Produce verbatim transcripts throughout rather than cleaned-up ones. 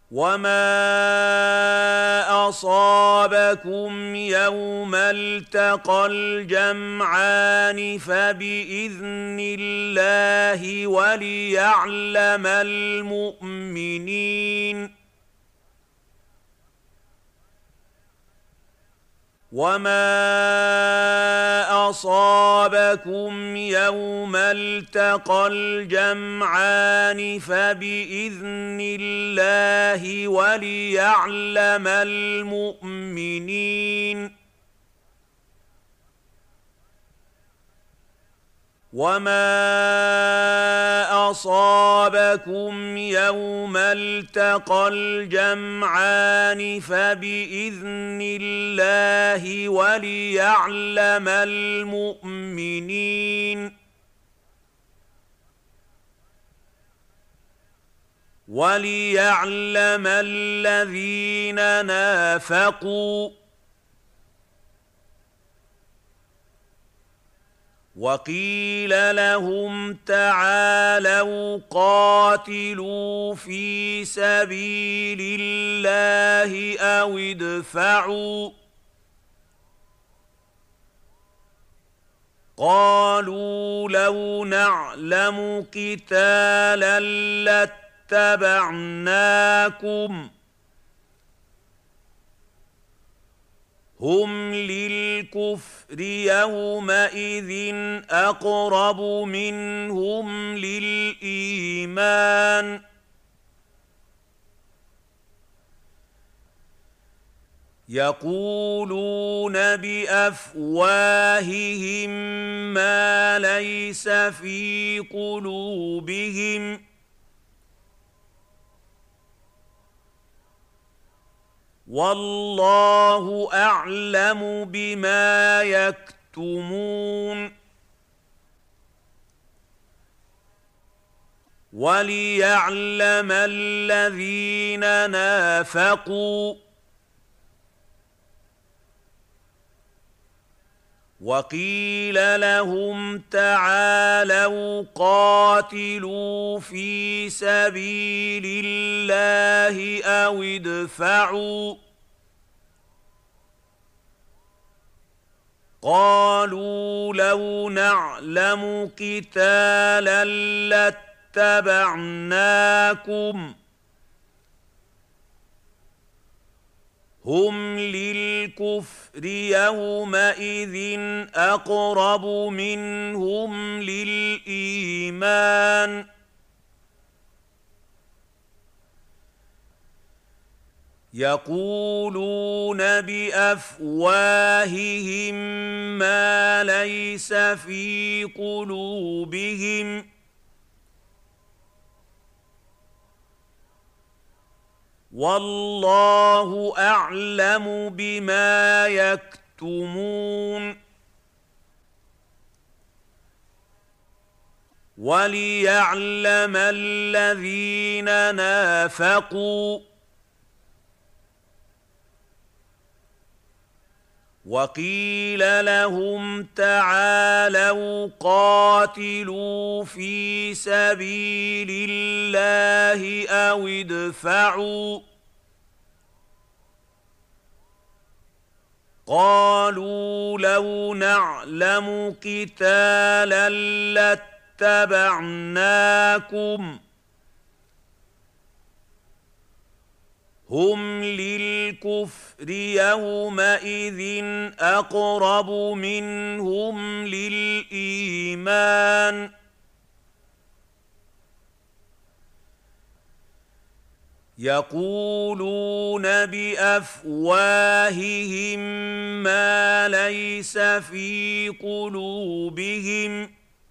وما أصابكم يوم التقى الجمعان فبإذن الله وليعلم المؤمنين وما أصابكم يوم التقى الجمعان فبإذن الله وليعلم المؤمنين وما أصابكم يوم التقى الجمعان فبإذن الله وليعلم المؤمنين وليعلم الذين نافقوا وقيل لهم تعالوا قاتلوا في سبيل الله أو ادفعوا قالوا لو نعلم قتالا لاتبعناكم هم للكفر يومئذ أقرب منهم للإيمان يقولون بأفواههم ما ليس في قلوبهم والله أعلم بما يكتمون وليعلم الذين نافقوا وقيل لهم تعالوا قاتلوا في سبيل الله أو ادفعوا قالوا لو نعلم قتالا لاتبعناكم هم للكفر يومئذ أقرب منهم للإيمان يقولون بأفواههم ما ليس في قلوبهم والله أعلم بما يكتمون وليعلم الذين نافقوا وقيل لهم تعالوا قاتلوا في سبيل الله أو ادفعوا قالوا لو نعلم قتالا لاتبعناكم هم للكفر يومئذ أقرب منهم للإيمان يقولون بأفواههم ما ليس في قلوبهم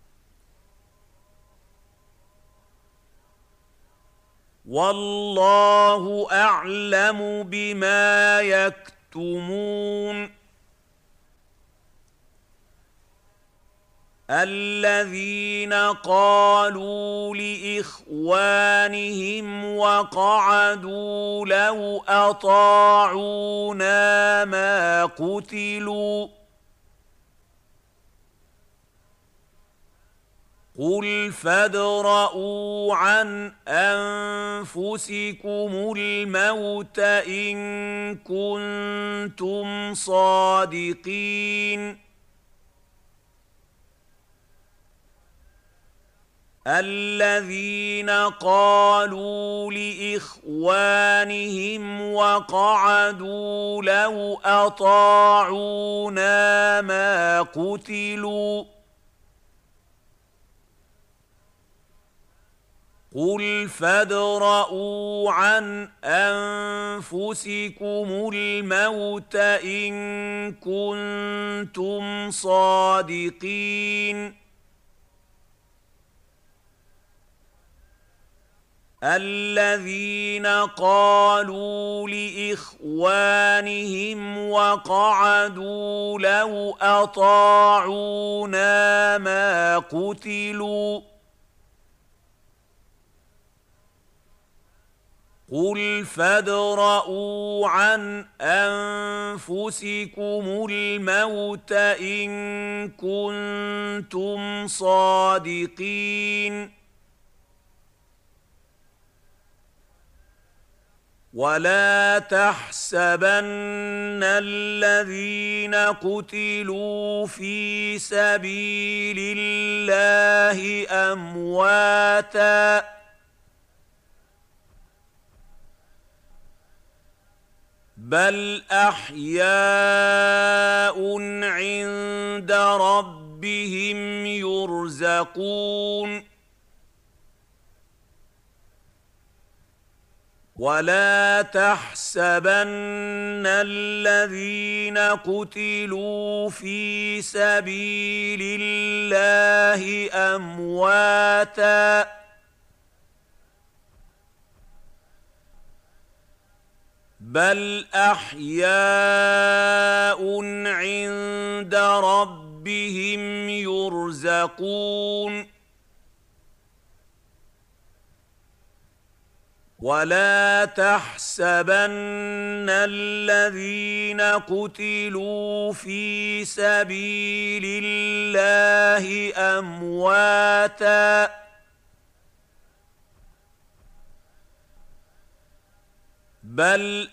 والله أعلم بما يكتمون الذين قالوا لإخوانهم وقعدوا لو أطاعونا ما قتلوا قل فادرءوا عن أنفسكم الموت إن كنتم صادقين الذين قالوا لإخوانهم وقعدوا لو أطاعونا ما قتلوا قل فادرءوا عن أنفسكم الموت إن كنتم صادقين الذين قالوا لإخوانهم وقعدوا لو أطاعونا ما قتلوا قل فادرءوا عن أنفسكم الموت إن كنتم صادقين ولا تحسبن الذين قتلوا في سبيل الله أمواتاً بل أحياء عند ربهم يرزقون ولا تحسبن الذين قتلوا في سبيل الله أمواتاً بل أحياء عند ربهم يرزقون ولا تحسبن الذين قتلوا في سبيل الله أمواتاً بل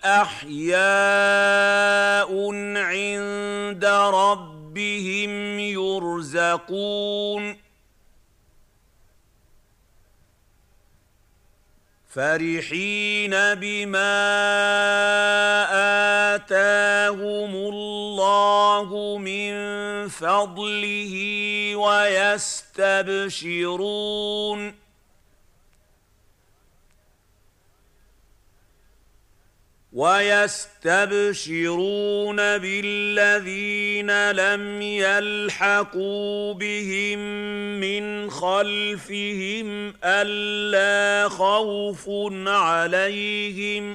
أحياء عند ربهم يرزقون فرحين بما آتاهم الله من فضله ويستبشرون ويستبشرون بالذين لم يلحقوا بهم من خلفهم ألا خوف عليهم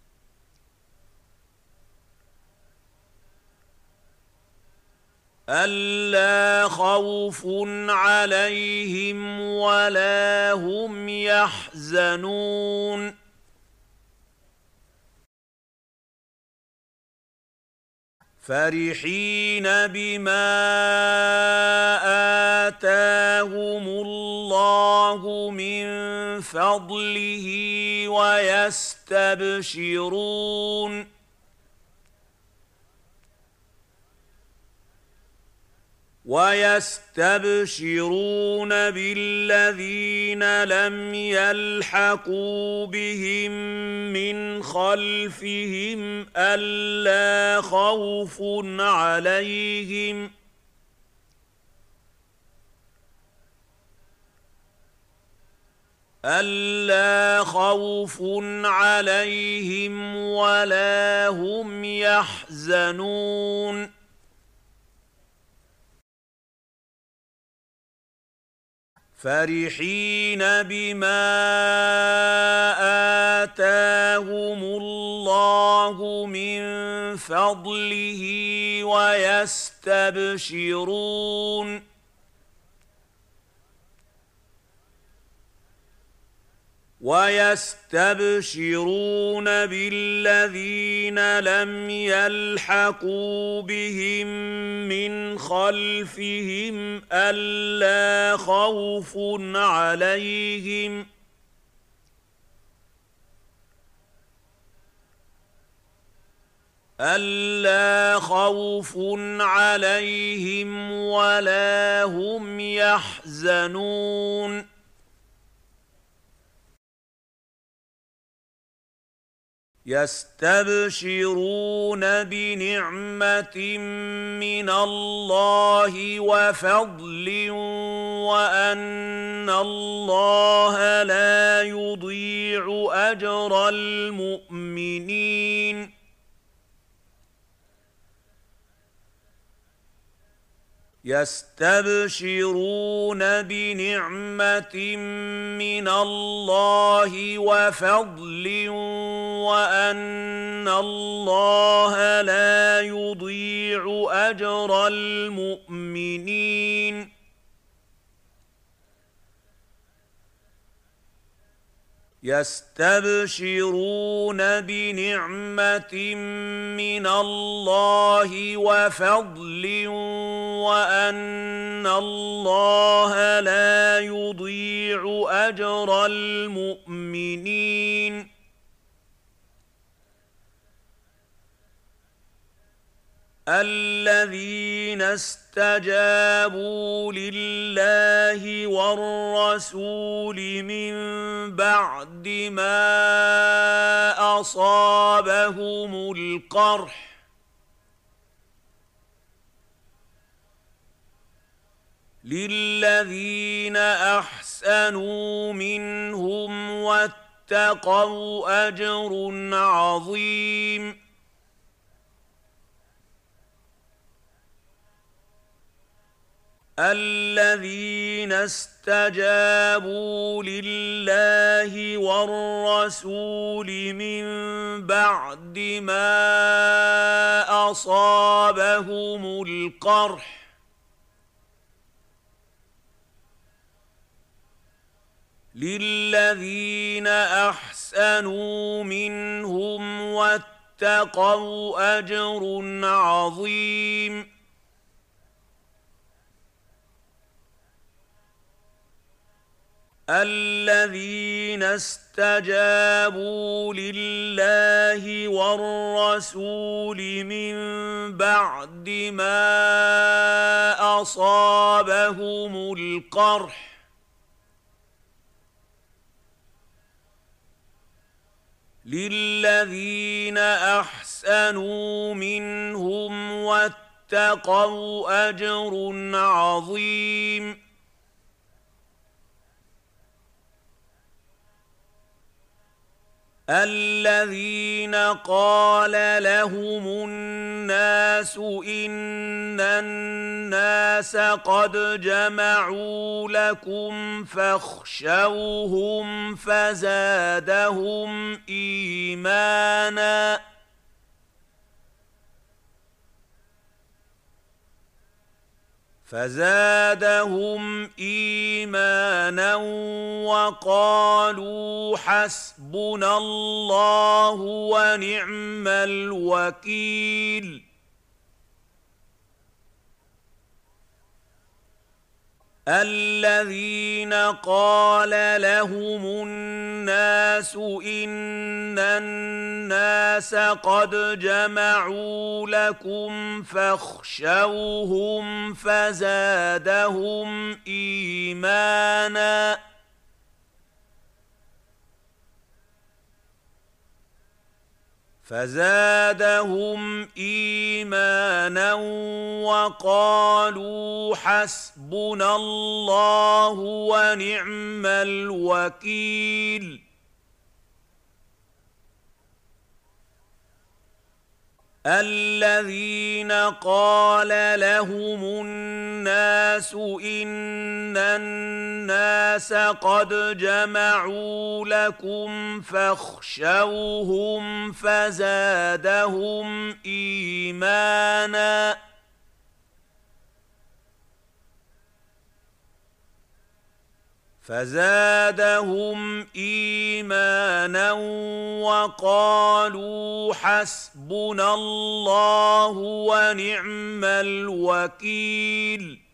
ألا خوف عليهم ولا هم يحزنون فرحين بما آتاهم الله من فضله ويستبشرون ويستبشرون بالذين لم يلحقوا بهم من خلفهم ألا خوف عليهم ألا خوف عليهم ولا هم يحزنون فرحين بما آتاهم الله من فضله ويستبشرون ويستبشرون بالذين لم يلحقوا بهم من خلفهم ألا خوف عليهم ألا خوف عليهم ولا هم يحزنون يستبشرون بنعمة من الله وفضل وأن الله لا يضيع أجر المؤمنين يستبشرون بنعمة من الله وفضل وأن الله لا يضيع أجر المؤمنين يستبشرون بنعمة من الله وفضل وأن الله لا يضيع أجر المؤمنين الذين استجابوا لله والرسول من بعد ما أصابهم القرح للذين أحسنوا منهم واتقوا أجر عظيم الذين استجابوا لله والرسول من بعد ما أصابهم القرح للذين أحسنوا منهم واتقوا أجر عظيم الذين استجابوا لله والرسول من بعد ما أصابهم القرح للذين أحسنوا منهم واتقوا أجر عظيم الذين قال لهم الناس إن الناس قد جمعوا لكم فاخشوهم فزادهم إيمانا فزادهم إيمانا وقالوا حسبنا الله ونعم الوكيل الذين قال لهم الناس إن الناس قد جمعوا لكم فاخشوهم فزادهم إيمانا فزادهم إيمانا وقالوا حسبنا الله ونعم الوكيل الذين قال لهم الناس إن الناس قد جمعوا لكم فاخشوهم فزادهم إيمانا فزادهم إيمانا وقالوا حسبنا الله ونعم الوكيل.